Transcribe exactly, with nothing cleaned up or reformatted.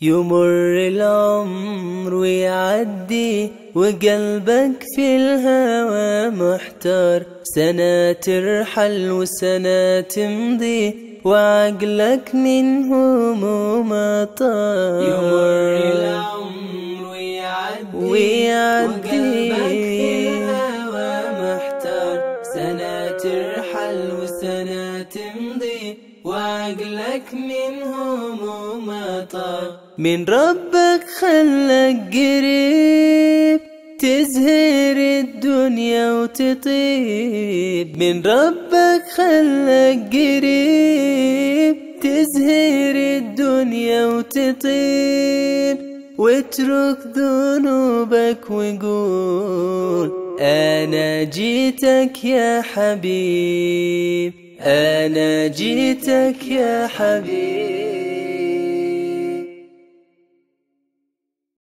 يمر العمر ويعدي وقلبك في الهوى محتار، سنة ترحل وسنة تمضي وعقلك من همومه طار. يمر العمر ويعدي, ويعدي وقلبك في الهوى محتار، سنة ترحل وسنة تمضي وعقلك من همومه طار. من ربك خلك قريب تزهر الدنيا وتطيب، من ربك خلك قريب تزهر الدنيا وتطيب، واترك ذنوبك وقول أنا جيتك يا حبيب، أنا جيتك يا حبيب.